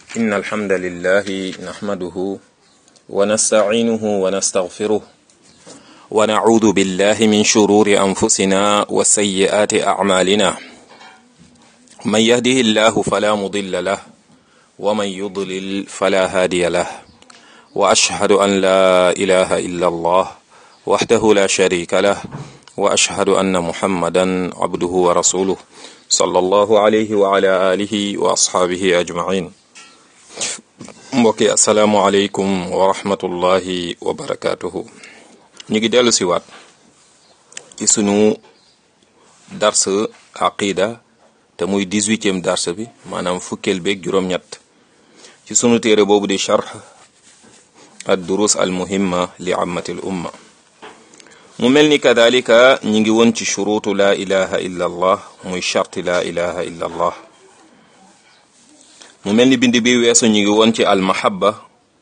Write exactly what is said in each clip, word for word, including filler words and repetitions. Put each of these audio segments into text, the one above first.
إن الحمد لله نحمده ونستعينه ونستغفره ونعوذ بالله من شرور أنفسنا وسيئات أعمالنا من يهده الله فلا مضل له ومن يضلل فلا هادي له وأشهد أن لا إله إلا الله وحده لا شريك له وأشهد أن محمدا عبده ورسوله صلى الله عليه وعلى آله وأصحابه أجمعين. mbokki asalaamualeykum wa rahmatullahi wa barakatuhu. ñu ngi dellu si waat ci sunu dars aqida te muy dix-huitième dars bi maanaam fukkeel beeg juróom-ñett ci sunu téere boobu di charx ad durus al muhimma li ammati l umma. mu mel ni kadalika ñi ngi woon ci shurutu la ilaha illa allah muy charti la ilaha illa allah. mu mel ni bind bi weesu ñu ngi woon ci al mahabba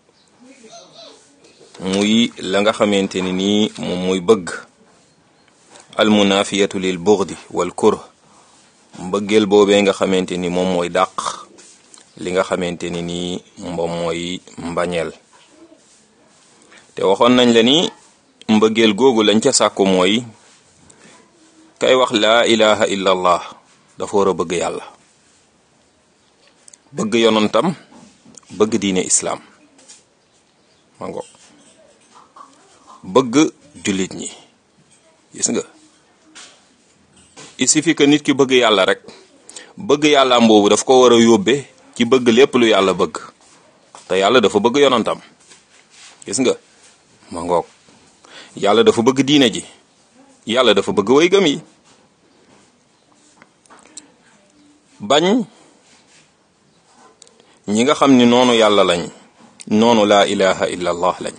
muy la nga xamante ni nii moom muy bëgg al munafiyatu lil bughdi wal kurh mbëggeel boobee nga xamante ni moom mooy dàq li nga xamante ni nii moom mooy mbañeel. te waxoon nañ la ni mbëggeel googu lañ ca sàkku mooy kay wax laa ilaha illa allah dafa war a bëgg yàlla, bëgg yonantam, bëgg diine islaam mango bëgg jullit ñi. gis nga il suffit que nit ki bëgg yàlla rek, bëgg yàlla mboobu daf ko war a yóbbe ci bëgg lépp lu yàlla bëgg, te yàlla dafa bëgg yonantam. gis nga mangoog yàlla dafa bëgg diine ji, yàlla dafa bëgg way gëm yi. bañ ñi nga xam ni noonu yàlla lañ, noonu laa ilaha illa allah lañ.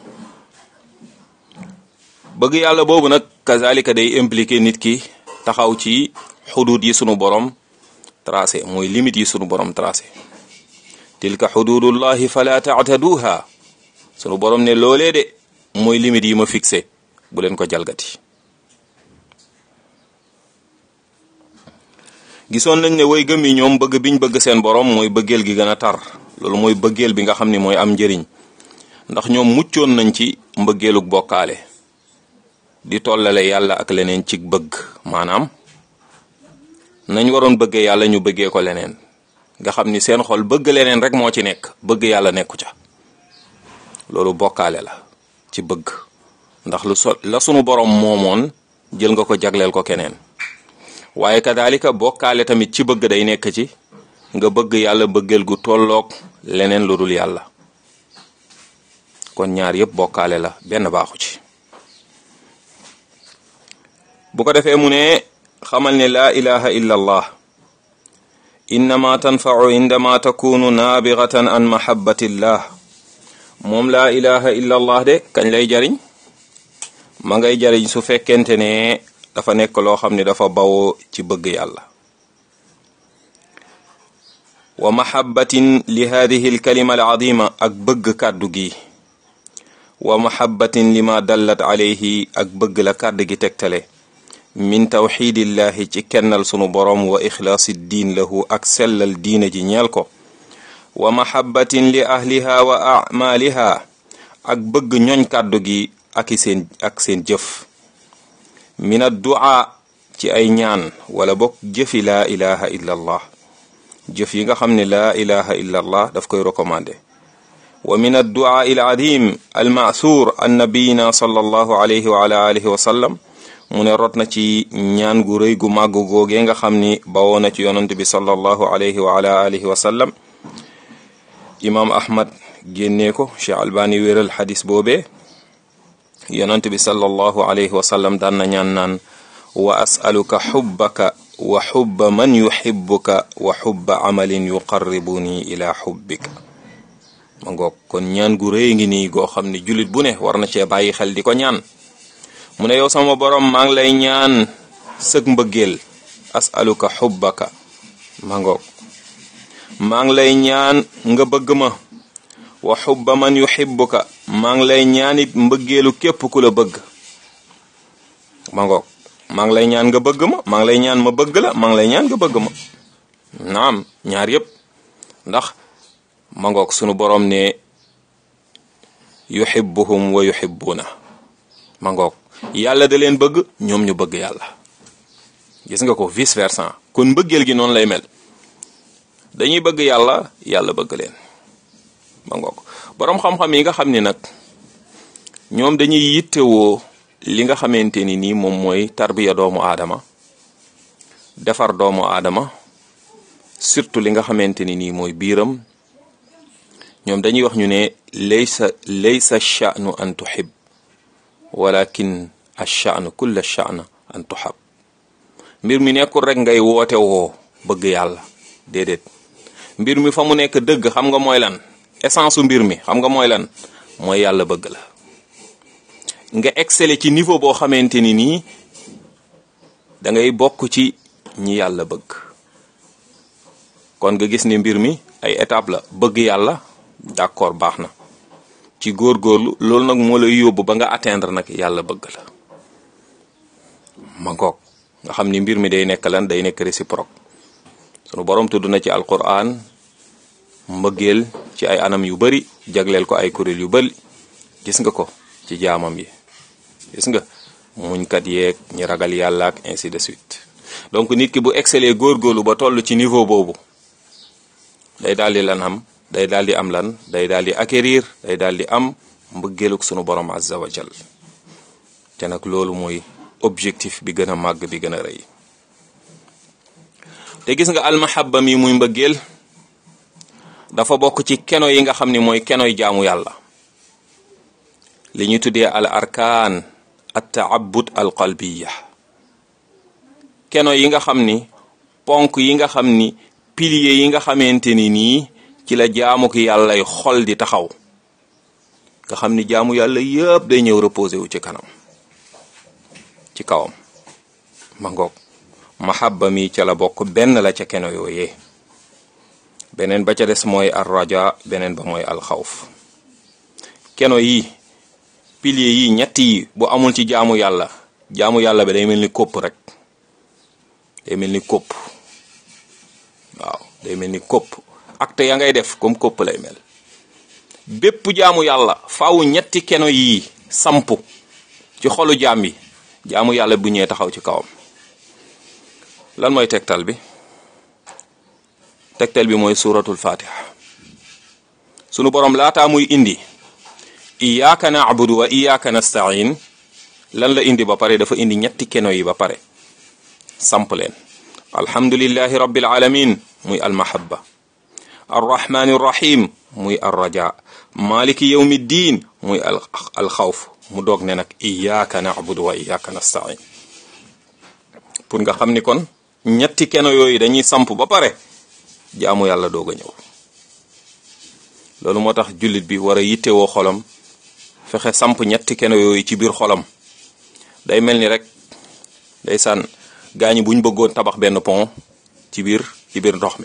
bëgg yàlla boobu nag kazalika day impliqué nit ki taxaw ci xudud yi sunu borom tracé, mooy limite yi sunu borom tracé. tilka xududullahi fala taataduha, sunu borom ne loolee de mooy limite yi ma fixé, bu leen ko jalgati. gisoon nañ ne way gëm yi ñoom bëgg biñ bëgg seen borom mooy bëggeel gi gën a tar. loolu mooy bëggeel bi nga xam ni mooy am njëriñ, ndax ñoom muccoon nañ ci mbëggeelug bokkaale, di tollale yàlla ak leneen ci bëgg. maanaam nañ waroon bëggee yàlla ñu bëggee ko leneen, nga xam ni seen xol bëgg leneen rek moo ci nekk, bëgg yàlla nekku ca. loolu bokkaale la ci bëgg, ndax lu so la sunu borom moomoon jël nga ko jagleel ko keneen. waaye kadalika bokkaale tamit ci bëgg day nekk ci nga bëgg yàlla bëggeel gu tolloog leneen lu dul yàlla. kon ñaar yëpp bokkaale la, benn baaxu ci. bu ko defee mu ne xamal ne laa ilaha illa allah innama tanfau indama takunu naabigatan an mahabbatillah. moom laa ilaha illa allah de kañ lay jariñ? ma ngay jariñ su fekkente ne dafa nekk loo xam ne dafa bawoo ci bëgg yàlla. wa mahabbatin li hadihi alkalima alazima, ak bëgg kàddu gi. wa mahabbatin lima dallat alayhi, ak bëgg la kàddu gi tegtale. min tawxidillahi, ci kennal sunu borom, wa ixlaasi diin lahu, ak sellal diine ji ñeel ko. wa mahabbatin li ahliha wa amaliha, ak bëgg ñoñ kàddu gi ak seen ak seen jëf. min addu'a, ci ay ñaan wala bokk jëfi laa ilaha illa allah, jëf yi nga xam ne laa ilaha illa allah daf koy recommandé. wa min addu'a il adim al ma'thur an nabiyina sallallahu alayhi wa ala alihi wa sallam, mu ne rot na ci ñaan gu rëy gu màgg googee nga xam ni bawoo na ci yonant bi sallallahu alayhi wa ala alihi wa sallam. imam ahmad génnee ko, Cheikh Albani wéral xadis boobee. yonant bi sallallahu alayhi wa sallam daan na ñaan naan wa as'aluka xubbaka wa xubba man yuxibbuka wa xubba amalin yuqarribuni ila xubbika. ma ngoog kon ñaan gu rëy ngi nii goo xam ne jullit bu ne war na cee bàyyi xel di ko ñaan. mu ne yow sama borom maa ngi lay ñaan sëg mbëggeel, as'aluka xubbaka. ma ngoog maa ngi lay ñaan nga bëgg ma. wa xubba man yuxibbuka, maa ngi lay ñaanit mbëggeelu képp ku la bëgg. ma ngoog maa ngi lay ñaan nga bëgg ma, maa ngi lay ñaan ma bëgg la, maa ngi lay ñaan nga bëgg ma. naam ñaar yëpp, ndax ma ngoog sunu borom ne yuhibbuhum wa yuhibbuna ma ngoog yàlla da leen bëgg ñoom ñu bëgg yàlla. gis nga ko vice versa kon mbëggeel gi noonu lay mel dañuy bëgg yàlla yàlla bëgg leen ma ngoog boroom xam-xam yi nga xam ni nag ñoom dañuy yittewoo li nga xamante ni nii moom mooy tarbiya doomu aadama defar doomu aadama surtout li nga xamante ni nii mooy biiram ñoom dañuy wax ñu ne laysa laysa sha'nu an tuhib walakin ash-sha'nu kulla sha'nu an tuhab mbir mi nekkul rek ngay woote woo bëgg yàlla déedéet mbir mi fa mu nekk dëgg xam nga mooy lan essence su mbir mi xam nga mooy lan mooy yàlla bëgg la nga exceller ci niveau boo xamante ni nii da ngay bokk ci ñi yàlla bëgg kon nga gis ni mbir mi ay étape la bëgg yàlla d'accord baax na ci góorgóorlu loolu nag moo lay yóbbu ba nga atteindre nag yàlla bëgg la ma ngoog nga xam ni mbir mi day nekk lan day nekk réciproque sunu borom tudd na ci alquran mbëggeel ci ay anam yu bari jagleel ko ay kuréel yu bari gis nga ko ci jaamam yi gis nga muñkat yeeg ñi ragal yàlla ak ainsi de suite donc nit ki bu exceller góorgóorlu ba toll ci niveau boobu day daal di lan am day daal di am lan day daal di acquérir day daal di am mbëggeeluk sunu borom azza wa jal te nag loolu mooy objectif bi gën a màgg bi gën a rëy te gis nga almahabba mi muy mbëggeel dafa bokk ci keno yi nga xam ni mooy kenoy jaamu yàlla li ñu tuddee al arkaan at taabud al qalbiya keno yi nga xam ni ponk yi nga xam ni pilier yi nga xamante ni nii ci la jaamu ki yàllay xol di taxaw nga xam ni jaamu yàlla yëpp day ñëw reposé wu ci kanam ci kawam ma ngoog mahabba mi ca la bokk benn la ca keno yooyee beneen ba ca des mooy ar raja beneen ba mooy al xawf keno yi pilier yi ñett yi bu amul ci jaamu yàlla jaamu yàlla bi day mel ni kopp rek day mel ni kopp waaw day mel ni kopp acte ya ngay def comme kopp lay mel bépp jaamu yàlla faaw ñetti keno yi samp ci xolu jaam yi jaamu yàlla bu ñëwee taxaw ci kawam lan mooy tegtal bi tegtal bi mooy suratul fatiha sunu borom laataa muy indi iyyaka na'budu wa iyyaka nasta'in lan la indi ba pare dafa indi ñetti keno yi ba pare samp leen alhamdulillahi rabbil alamin muy almahabba arrahmani rrahim muy arraja maliki yawmiddin muy alxawf mu doog ne nag iyyaka na'budu wa iyyaka nasta'in pour nga xam ni kon ñetti keno yooyu dañuy samp ba pare jaamu yàlla doog a ñëw loolu moo tax jullit bi war a yittewoo xolam fexe samp ñetti keno yooyu ci biir xolam day mel ni rek day sànn gaañi buñ bëggoon tabax benn pont ci biir ci biir ndox mi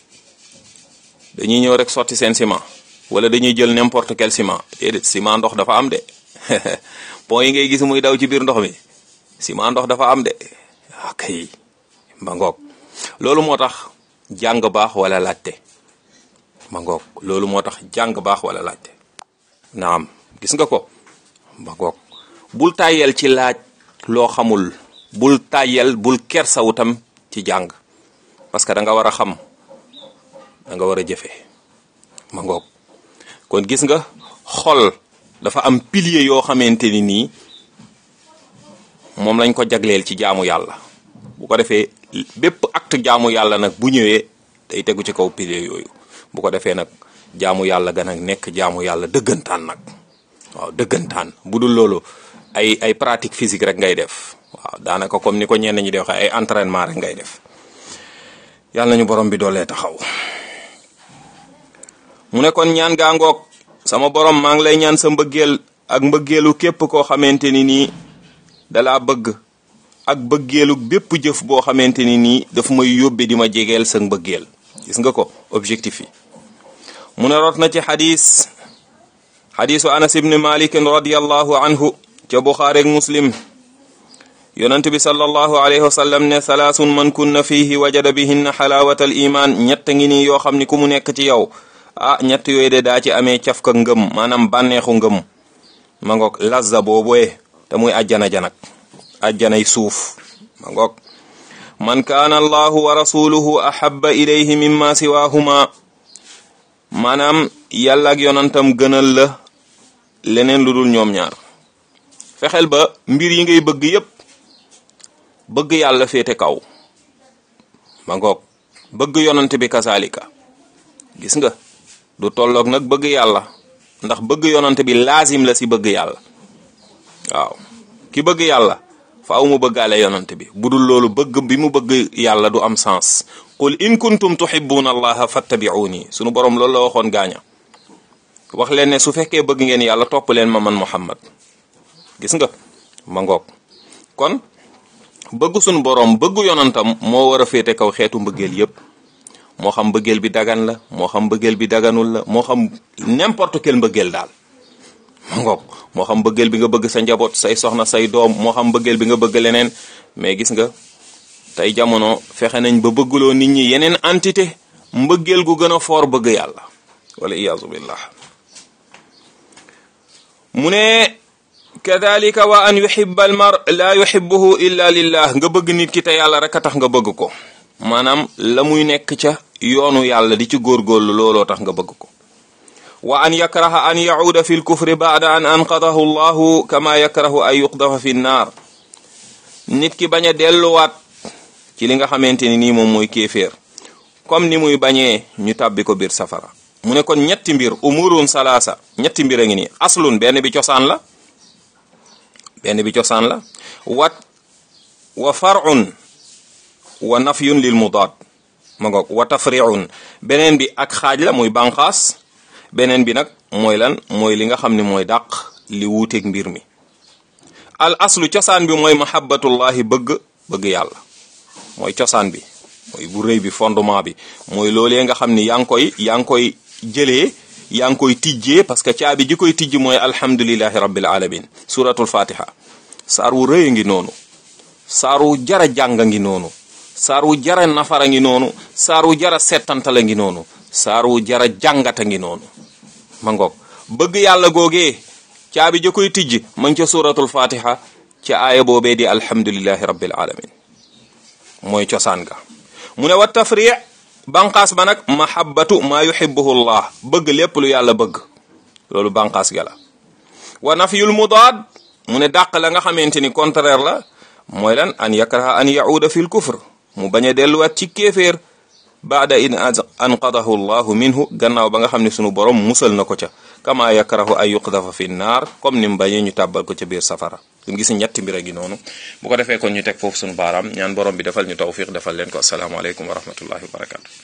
dañuy ñëw rek sotti seen ciment wala dañuy jël n'importe quel ciment déedéet ciment ndox dafa am de pont yi ngay gis muy daw ci biir ndox mi ciment ndox dafa am de akay ma ngoog loolu moo tax jàng baax wala laajte ma ngoog loolu moo tax jàng baax wala laajte naam gis nga ko ma ngoog bul tàyyel ci laaj loo xamul bul tàyyel bul kersawu tam ci jàng parce que da nga war a xam da nga war a jëfe ma ngoog kon gis nga xol dafa am pilier yoo xamante ni nii moom lañ ko jagleel ci jaamu yàlla bu ko defee bépp acte jaamu yàlla nag bu ñëwee day tegu ci kaw pilier yooyu bu ko defee nag jaamu yàlla ga nag nekk jaamu yàlla dëggantaan nag waaw dëggantaan bu dul loolu ay ay pratique physique rek ngay def waaw daanaka comme ni ko ñenn ñi di waxee ay entraînement rek ngay def yàlla nañu borom bi doolee taxaw mu ne kon ñaan gaa ngoog sama borom maa ngi lay ñaan sa mbëggeel ak mbëggeelu képp koo xamante ni nii dalaa bëgg ak bëggeelu bépp jëf boo xamante ni nii daf may yóbbe di ma jegeel sa mbëggeel gis nga ko objectif yi mu ne rot na ci xadis xadisu anas ibn malik radiyallahu anhu ca buxaari ak muslim yonent bi sallallahu alayhi wa sallam ne salaasun man kunna fihi wajada bihinna xalaawata al iman ñett ngi nii yoo xam ni ku mu nekk ci yow ah ñett yooyu de daa ci amee cafka ngëm maanaam bànneexu ngëm ma ngoog lazza boobee te muy ajjana janak ajjanay suuf ma ngoog man kaana allahu wa rasuluhu ahabba ilayhi mimma siwahuma maanaam yàlla ak yonantam gënal la leneen lu dul ñoom ñaar fexeel ba mbir yi ngay bëgg yépp bëgg yàlla féete kaw ma ngoog bëgg yonant bi kasaalika gis nga du tolloog nag bëgg yàlla ndax bëgg yonant bi laazim la si bëgg yàlla waaw ki bëgg yàlla faaw mu bëggaale yonant bi budul loolu bëgg bi mu bëgg yàlla du am sens qul in kuntum tuhibbuna allaha fattabi'uni sunu borom loolu la waxoon gaaña wax leen ne su fekkee bëgg ngeen yàlla topp leen ma man Muhammad gis nga ma ngoog kon bëgg sunu borom bëgg yonantam moo war a féete kaw xeetu mbëggeel yépp moo xam mbëggeel bi dagan la moo xam mbëggeel bi daganul la moo xam n'importe quel mbëggeel daal ma ngoog moo xam mbëggeel bi nga bëgg sa njaboot say soxna say doom moo xam mbëggeel bi nga bëgg leneen mais gis nga tey jamono fexe nañ ba bëgguloo nit ñi yeneen entité mbëggeel gu gën a foor bëgg yàlla wala iyaazu billah mu ne kadhalika wa an yuhibba al mar la yuhibbuhu illa lillah nga bëgg nit ki te yàlla rek a tax nga bëgg ko maanaam la muy nekk ca yoonu yàlla di ci góorgóorlu looloo tax nga bëgg ko wa an yakraha an yauda fi lkufri baada an anqadahu llahu kama yakrahu an yuqdafa fi nnaar nit ki bañ a delluwaat ci li nga xamante ni nii moom mooy kéeféer comme ni muy bañee ñu tàbbi ko biir safara mu ne kon ñetti mbir umurun salaasa ñetti mbir a ngi nii aslun benn bi cosaan la benn bi cosaan la wat wa far'un wa nafyun lil mudaad ma ngoog wa tafri'un beneen bi ak xaaj la muy banqaas beneen bi nag mooy lan mooy li nga xam ne mooy dàq li wuuteeg mbir mi al aslu cosaan bi mooy mahabbatullahi bëgg bëgg yàlla mooy cosaan bi mooy bu rëy bi fondement bi mooy loolee nga xam ni yaa ngi koy yaa ngi koy jëlee yaa ngi koy tijjee parce que caabi ji koy tijj mooy alhamdulillahi rabbil alamin suratul fatiha saar wu rëy ngi noonu saar wu jara jàng ngi noonu saar wu jara nafara ngi noonu saar wu jara settantala ngi noonu saar wu jara jàngata ngi noonu ma ngoog bëgg yàlla googee caabi ja koy tijj ma ngi ca suratul fatiha ca aaya boobee di alhamdulillahi rabbil alamin mooy cosaan ga mu ne wa tafri' banqaas ba nag mahabbatu maa yuhibbuhu llah bëgg lépp lu yàlla bëgg loolu banqaas ga la wa nafyul mudaad mu ne dàq la nga xamante ni contraire la mooy lan an yakraha an yauda fil kufr mu bañ a delluwaat ci kéeféer baada in anqadahu llahu minhu gannaaw ba nga xam ne sunu borom musal na ko ca kama yakrahu ay yuqdafa fi naar comme ni mu bañee ñu tàbbal ko ca biir safara ñu gis ñetti mbir a gi noonu bu ko defee kon ñu teg foofu sunu baaraam ñaan borom bi defal ñu tawfiq defal leen ko asalaamaaleykum wa rahmatullahi wa barakatu